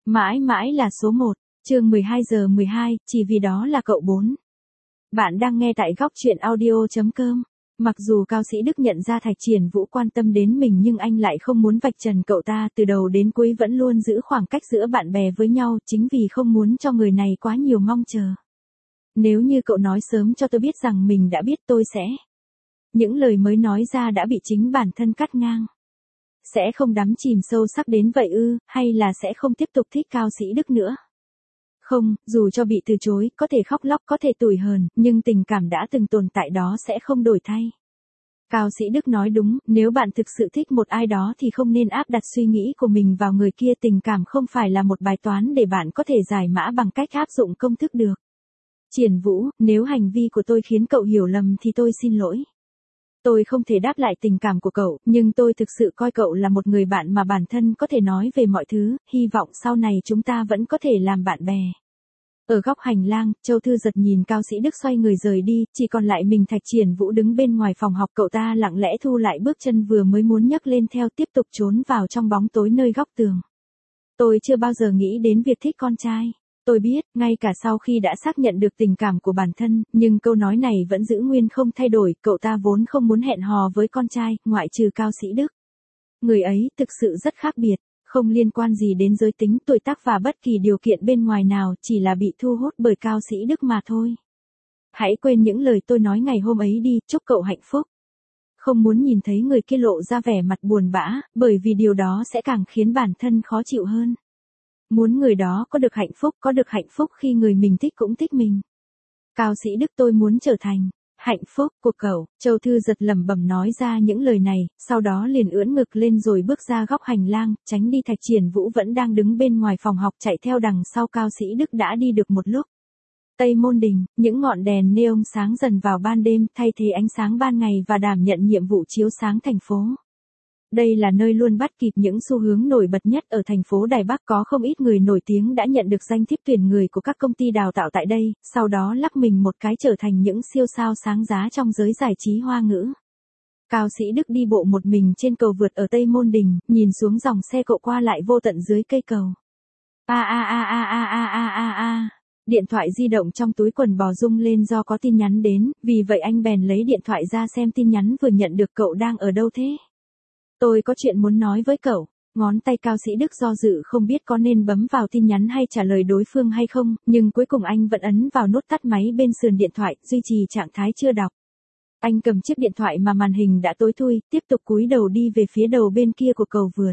Mãi mãi là số 1, chương 12 giờ 12, chỉ vì đó là cậu 4. Bạn đang nghe tại góc truyện audio.com. Mặc dù cao sĩ Đức nhận ra Thạch Triển Vũ quan tâm đến mình nhưng anh lại không muốn vạch trần cậu ta, từ đầu đến cuối vẫn luôn giữ khoảng cách giữa bạn bè với nhau chính vì không muốn cho người này quá nhiều mong chờ. Nếu như cậu nói sớm cho tôi biết rằng mình đã biết tôi sẽ. Những lời mới nói ra đã bị chính bản thân cắt ngang. Sẽ không đắm chìm sâu sắc đến vậy ư, hay là sẽ không tiếp tục thích cao sĩ Đức nữa? Không, dù cho bị từ chối, có thể khóc lóc, có thể tủi hờn, nhưng tình cảm đã từng tồn tại đó sẽ không đổi thay. Cao sĩ Đức nói đúng, nếu bạn thực sự thích một ai đó thì không nên áp đặt suy nghĩ của mình vào người kia. Tình cảm không phải là một bài toán để bạn có thể giải mã bằng cách áp dụng công thức được. Triển Vũ, nếu hành vi của tôi khiến cậu hiểu lầm thì tôi xin lỗi. Tôi không thể đáp lại tình cảm của cậu, nhưng tôi thực sự coi cậu là một người bạn mà bản thân có thể nói về mọi thứ, hy vọng sau này chúng ta vẫn có thể làm bạn bè. Ở góc hành lang, Châu Thư Giật nhìn cao sĩ Đức xoay người rời đi, chỉ còn lại mình Thạch Triển Vũ đứng bên ngoài phòng học. Cậu ta lặng lẽ thu lại bước chân vừa mới muốn nhấc lên theo, tiếp tục trốn vào trong bóng tối nơi góc tường. Tôi chưa bao giờ nghĩ đến việc thích con trai. Tôi biết, ngay cả sau khi đã xác nhận được tình cảm của bản thân, nhưng câu nói này vẫn giữ nguyên không thay đổi. Cậu ta vốn không muốn hẹn hò với con trai, ngoại trừ cao sĩ Đức. Người ấy thực sự rất khác biệt, không liên quan gì đến giới tính, tuổi tác và bất kỳ điều kiện bên ngoài nào, chỉ là bị thu hút bởi cao sĩ Đức mà thôi. Hãy quên những lời tôi nói ngày hôm ấy đi, chúc cậu hạnh phúc. Không muốn nhìn thấy người kia lộ ra vẻ mặt buồn bã, bởi vì điều đó sẽ càng khiến bản thân khó chịu hơn. Muốn người đó có được hạnh phúc khi người mình thích cũng thích mình. Cao sĩ Đức, tôi muốn trở thành hạnh phúc của cậu. Châu Thư Giật lẩm bẩm nói ra những lời này, sau đó liền ưỡn ngực lên rồi bước ra góc hành lang, tránh đi. Thạch Triển Vũ vẫn đang đứng bên ngoài phòng học chạy theo đằng sau cao sĩ Đức đã đi được một lúc. Tây Môn Đình, những ngọn đèn neon sáng dần vào ban đêm, thay thế ánh sáng ban ngày và đảm nhận nhiệm vụ chiếu sáng thành phố. Đây là nơi luôn bắt kịp những xu hướng nổi bật nhất ở thành phố Đài Bắc. Có không ít người nổi tiếng đã nhận được danh thiếp tuyển người của các công ty đào tạo tại đây, sau đó lắc mình một cái trở thành những siêu sao sáng giá trong giới giải trí Hoa ngữ. Cao sĩ Đức đi bộ một mình trên cầu vượt ở Tây Môn Đình, nhìn xuống dòng xe cộ qua lại vô tận dưới cây cầu. Điện thoại di động trong túi quần bò rung lên do có tin nhắn đến, vì vậy anh bèn lấy điện thoại ra xem tin nhắn vừa nhận được. Cậu đang ở đâu thế? Tôi có chuyện muốn nói với cậu. Ngón tay cao sĩ Đức do dự không biết có nên bấm vào tin nhắn hay trả lời đối phương hay không, nhưng cuối cùng anh vẫn ấn vào nút tắt máy bên sườn điện thoại, duy trì trạng thái chưa đọc. Anh cầm chiếc điện thoại mà màn hình đã tối thui, tiếp tục cúi đầu đi về phía đầu bên kia của cầu vượt.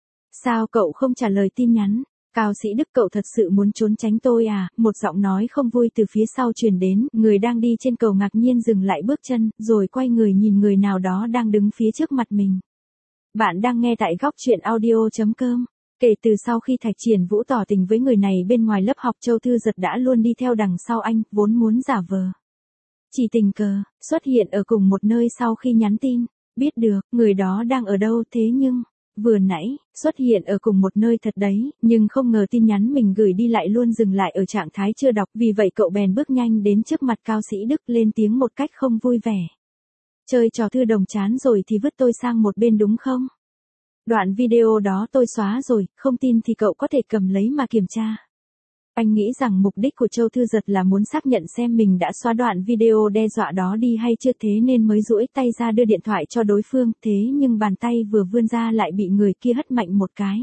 Sao cậu không trả lời tin nhắn? Cao sĩ Đức, cậu thật sự muốn trốn tránh tôi à? Một giọng nói không vui từ phía sau truyền đến. Người đang đi trên cầu ngạc nhiên dừng lại bước chân, rồi quay người nhìn người nào đó đang đứng phía trước mặt mình. Bạn đang nghe tại góc truyện audio.com. Kể từ sau khi Thạch Triển Vũ tỏ tình với người này bên ngoài lớp học, Châu Thư Giật đã luôn đi theo đằng sau anh, vốn muốn giả vờ chỉ tình cờ xuất hiện ở cùng một nơi sau khi nhắn tin, biết được người đó đang ở đâu. Thế nhưng vừa nãy xuất hiện ở cùng một nơi thật đấy, nhưng không ngờ tin nhắn mình gửi đi lại luôn dừng lại ở trạng thái chưa đọc. Vì vậy cậu bèn bước nhanh đến trước mặt cao sĩ Đức, lên tiếng một cách không vui vẻ. Chơi trò thư đồng chán rồi thì vứt tôi sang một bên đúng không? Đoạn video đó tôi xóa rồi, không tin thì cậu có thể cầm lấy mà kiểm tra. Anh nghĩ rằng mục đích của Châu Thư Giật là muốn xác nhận xem mình đã xóa đoạn video đe dọa đó đi hay chưa, thế nên mới duỗi tay ra đưa điện thoại cho đối phương. Thế nhưng bàn tay vừa vươn ra lại bị người kia hất mạnh một cái.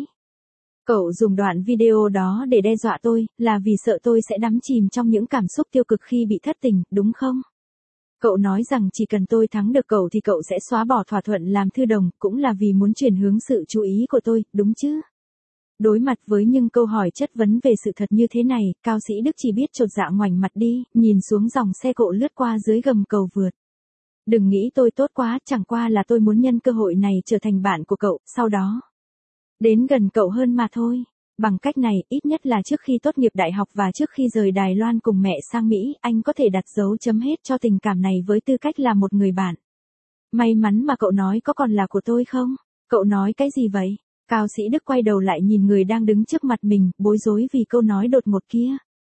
Cậu dùng đoạn video đó để đe dọa tôi, là vì sợ tôi sẽ đắm chìm trong những cảm xúc tiêu cực khi bị thất tình, đúng không? Cậu nói rằng chỉ cần tôi thắng được cậu thì cậu sẽ xóa bỏ thỏa thuận làm thư đồng, cũng là vì muốn chuyển hướng sự chú ý của tôi, đúng chứ? Đối mặt với những câu hỏi chất vấn về sự thật như thế này, cao sĩ Đức chỉ biết chột dạ ngoảnh mặt đi, nhìn xuống dòng xe cộ lướt qua dưới gầm cầu vượt. Đừng nghĩ tôi tốt quá, chẳng qua là tôi muốn nhân cơ hội này trở thành bạn của cậu, sau đó đến gần cậu hơn mà thôi. Bằng cách này, ít nhất là trước khi tốt nghiệp đại học và trước khi rời Đài Loan cùng mẹ sang Mỹ, anh có thể đặt dấu chấm hết cho tình cảm này với tư cách là một người bạn. May mắn mà cậu nói có còn là của tôi không? Cậu nói cái gì vậy? Cao sĩ Đức quay đầu lại nhìn người đang đứng trước mặt mình, bối rối vì câu nói đột ngột kia.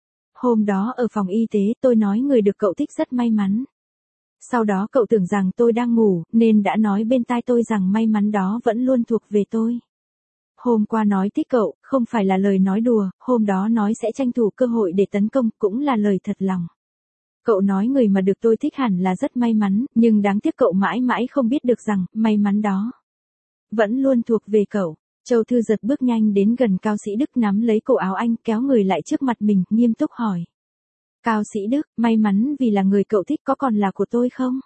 Hôm đó ở phòng y tế, tôi nói người được cậu thích rất may mắn. Sau đó cậu tưởng rằng tôi đang ngủ, nên đã nói bên tai tôi rằng may mắn đó vẫn luôn thuộc về tôi. Hôm qua nói thích cậu, không phải là lời nói đùa, hôm đó nói sẽ tranh thủ cơ hội để tấn công, cũng là lời thật lòng. Cậu nói người mà được tôi thích hẳn là rất may mắn, nhưng đáng tiếc cậu mãi mãi không biết được rằng, may mắn đó vẫn luôn thuộc về cậu. Châu Thư Giật bước nhanh đến gần Cao Sĩ Đức, nắm lấy cổ áo anh, kéo người lại trước mặt mình, nghiêm túc hỏi. Cao Sĩ Đức, may mắn vì là người cậu thích có còn là của tôi không?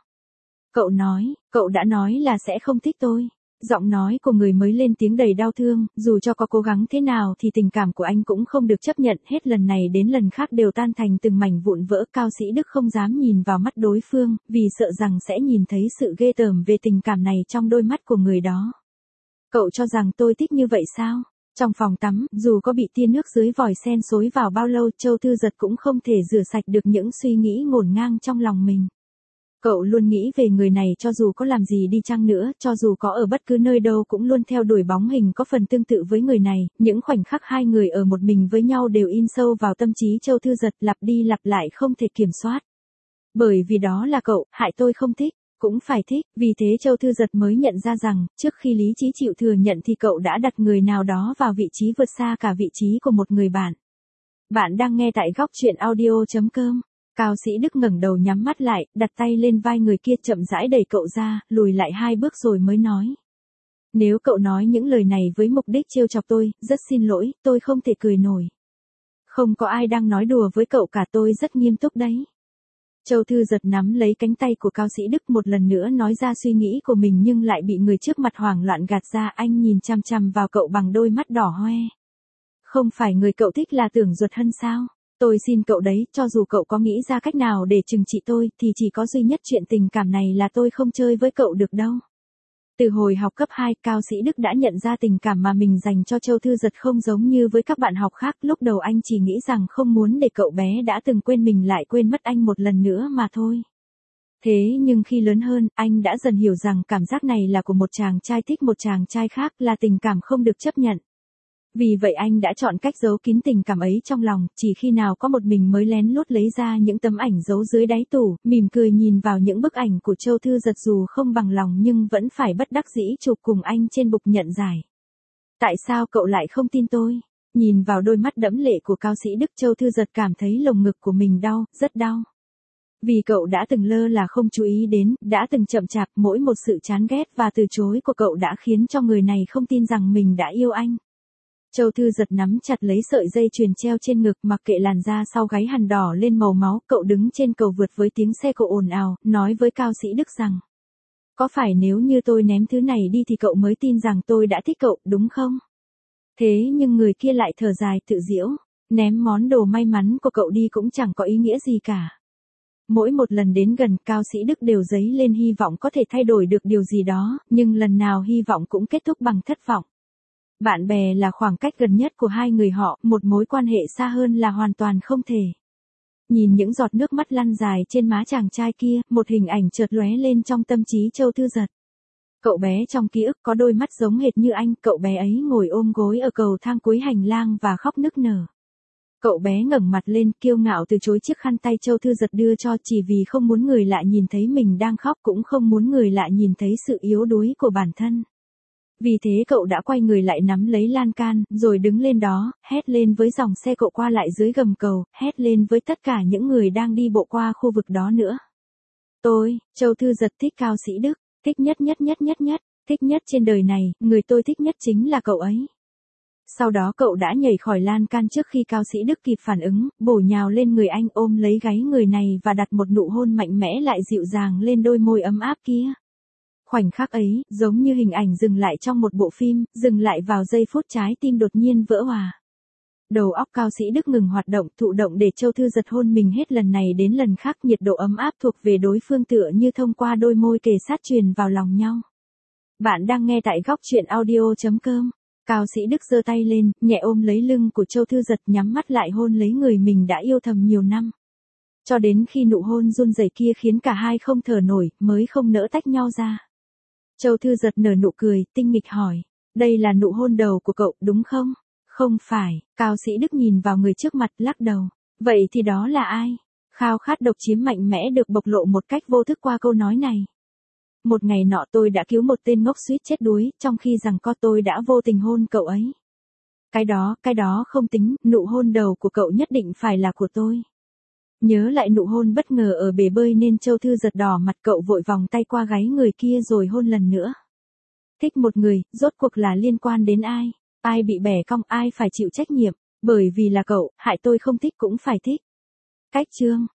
Cậu đã nói là sẽ không thích tôi. Giọng nói của người mới lên tiếng đầy đau thương, dù cho có cố gắng thế nào thì tình cảm của anh cũng không được chấp nhận, hết lần này đến lần khác đều tan thành từng mảnh vụn vỡ. Cao Sĩ Đức không dám nhìn vào mắt đối phương, vì sợ rằng sẽ nhìn thấy sự ghê tởm về tình cảm này trong đôi mắt của người đó. Cậu cho rằng tôi thích như vậy sao? Trong phòng tắm, dù có bị tia nước dưới vòi sen xối vào bao lâu, Châu Thư Giật cũng không thể rửa sạch được những suy nghĩ ngổn ngang trong lòng mình. Cậu luôn nghĩ về người này, cho dù có làm gì đi chăng nữa, cho dù có ở bất cứ nơi đâu cũng luôn theo đuổi bóng hình có phần tương tự với người này, những khoảnh khắc hai người ở một mình với nhau đều in sâu vào tâm trí Châu Thư Giật, lặp đi lặp lại không thể kiểm soát. Bởi vì đó là cậu, hại tôi không thích, cũng phải thích, vì thế Châu Thư Giật mới nhận ra rằng, trước khi lý trí chịu thừa nhận thì cậu đã đặt người nào đó vào vị trí vượt xa cả vị trí của một người bạn. Bạn đang nghe tại góc truyện audio.com. Cao Sĩ Đức ngẩng đầu nhắm mắt lại, đặt tay lên vai người kia, chậm rãi đẩy cậu ra, lùi lại 2 bước rồi mới nói. Nếu cậu nói những lời này với mục đích trêu chọc tôi, rất xin lỗi, tôi không thể cười nổi. Không có ai đang nói đùa với cậu cả, tôi rất nghiêm túc đấy. Châu Thư Giật nắm lấy cánh tay của Cao Sĩ Đức, một lần nữa nói ra suy nghĩ của mình nhưng lại bị người trước mặt hoảng loạn gạt ra. Anh nhìn chằm chằm vào cậu bằng đôi mắt đỏ hoe. Không phải người cậu thích là Tưởng Duật Hân sao? Tôi xin cậu đấy, cho dù cậu có nghĩ ra cách nào để trừng trị tôi, thì chỉ có duy nhất chuyện tình cảm này là tôi không chơi với cậu được đâu. Từ hồi học cấp 2, Cao Sĩ Đức đã nhận ra tình cảm mà mình dành cho Châu Thư Giật không giống như với các bạn học khác. Lúc đầu anh chỉ nghĩ rằng không muốn để cậu bé đã từng quên mình lại quên mất anh một lần nữa mà thôi. Thế nhưng khi lớn hơn, anh đã dần hiểu rằng cảm giác này là của một chàng trai thích một chàng trai khác, là tình cảm không được chấp nhận. Vì vậy anh đã chọn cách giấu kín tình cảm ấy trong lòng, chỉ khi nào có một mình mới lén lút lấy ra những tấm ảnh giấu dưới đáy tủ, mỉm cười nhìn vào những bức ảnh của Châu Thư Giật, dù không bằng lòng nhưng vẫn phải bất đắc dĩ chụp cùng anh trên bục nhận giải. Tại sao cậu lại không tin tôi? Nhìn vào đôi mắt đẫm lệ của Cao Sĩ Đức, Châu Thư Giật cảm thấy lồng ngực của mình đau, rất đau. Vì cậu đã từng lơ là không chú ý đến, đã từng chậm chạp, mỗi một sự chán ghét và từ chối của cậu đã khiến cho người này không tin rằng mình đã yêu anh. Châu Thư Giật nắm chặt lấy sợi dây chuyền treo trên ngực, mặc kệ làn da sau gáy hằn đỏ lên màu máu. Cậu đứng trên cầu vượt với tiếng xe cộ ồn ào, nói với Cao Sĩ Đức rằng, có phải nếu như tôi ném thứ này đi thì cậu mới tin rằng tôi đã thích cậu, đúng không? Thế nhưng người kia lại thở dài tự giễu, ném món đồ may mắn của cậu đi cũng chẳng có ý nghĩa gì cả. Mỗi một lần đến gần, Cao Sĩ Đức đều dấy lên hy vọng có thể thay đổi được điều gì đó, nhưng lần nào hy vọng cũng kết thúc bằng thất vọng. Bạn bè là khoảng cách gần nhất của hai người họ, một mối quan hệ xa hơn là hoàn toàn không thể. Nhìn những giọt nước mắt lăn dài trên má chàng trai kia, một hình ảnh chợt lóe lên trong tâm trí Châu Thư Giật. Cậu bé trong ký ức có đôi mắt giống hệt như anh, cậu bé ấy ngồi ôm gối ở cầu thang cuối hành lang và khóc nức nở. Cậu bé ngẩng mặt lên, kiêu ngạo từ chối chiếc khăn tay Châu Thư Giật đưa cho, chỉ vì không muốn người lạ nhìn thấy mình đang khóc, cũng không muốn người lạ nhìn thấy sự yếu đuối của bản thân. Vì thế cậu đã quay người lại nắm lấy lan can, rồi đứng lên đó, hét lên với dòng xe cộ qua lại dưới gầm cầu, hét lên với tất cả những người đang đi bộ qua khu vực đó nữa. Châu Thư Giật thích Cao Sĩ Đức, thích nhất, thích nhất trên đời này, người tôi thích nhất chính là cậu ấy. Sau đó cậu đã nhảy khỏi lan can trước khi Cao Sĩ Đức kịp phản ứng, bổ nhào lên người anh, ôm lấy gáy người này và đặt một nụ hôn mạnh mẽ lại dịu dàng lên đôi môi ấm áp kia. Khoảnh khắc ấy, giống như hình ảnh dừng lại trong một bộ phim, dừng lại vào giây phút trái tim đột nhiên vỡ òa. Đầu óc Cao Sĩ Đức ngừng hoạt động, thụ động để Châu Thư Giật hôn mình hết lần này đến lần khác, nhiệt độ ấm áp thuộc về đối phương tựa như thông qua đôi môi kề sát truyền vào lòng nhau. Bạn đang nghe tại góc truyện audio.com. Cao Sĩ Đức giơ tay lên, nhẹ ôm lấy lưng của Châu Thư Giật, nhắm mắt lại hôn lấy người mình đã yêu thầm nhiều năm. Cho đến khi nụ hôn run rẩy kia khiến cả hai không thở nổi, mới không nỡ tách nhau ra. Châu Thư Giật nở nụ cười, tinh nghịch hỏi, đây là nụ hôn đầu của cậu, đúng không? Không phải, Cao Sĩ Đức nhìn vào người trước mặt, lắc đầu. Vậy thì đó là ai? Khao khát độc chiếm mạnh mẽ được bộc lộ một cách vô thức qua câu nói này. Một ngày nọ tôi đã cứu một tên ngốc suýt chết đuối, trong khi rằng tôi đã vô tình hôn cậu ấy. Cái đó không tính, nụ hôn đầu của cậu nhất định phải là của tôi. Nhớ lại nụ hôn bất ngờ ở bể bơi nên Châu Thư giật đỏ mặt, cậu vội vòng tay qua gáy người kia rồi hôn lần nữa. Thích một người, rốt cuộc là liên quan đến ai? Ai bị bẻ cong, ai phải chịu trách nhiệm? Bởi vì là cậu, hại tôi không thích cũng phải thích. Cách chương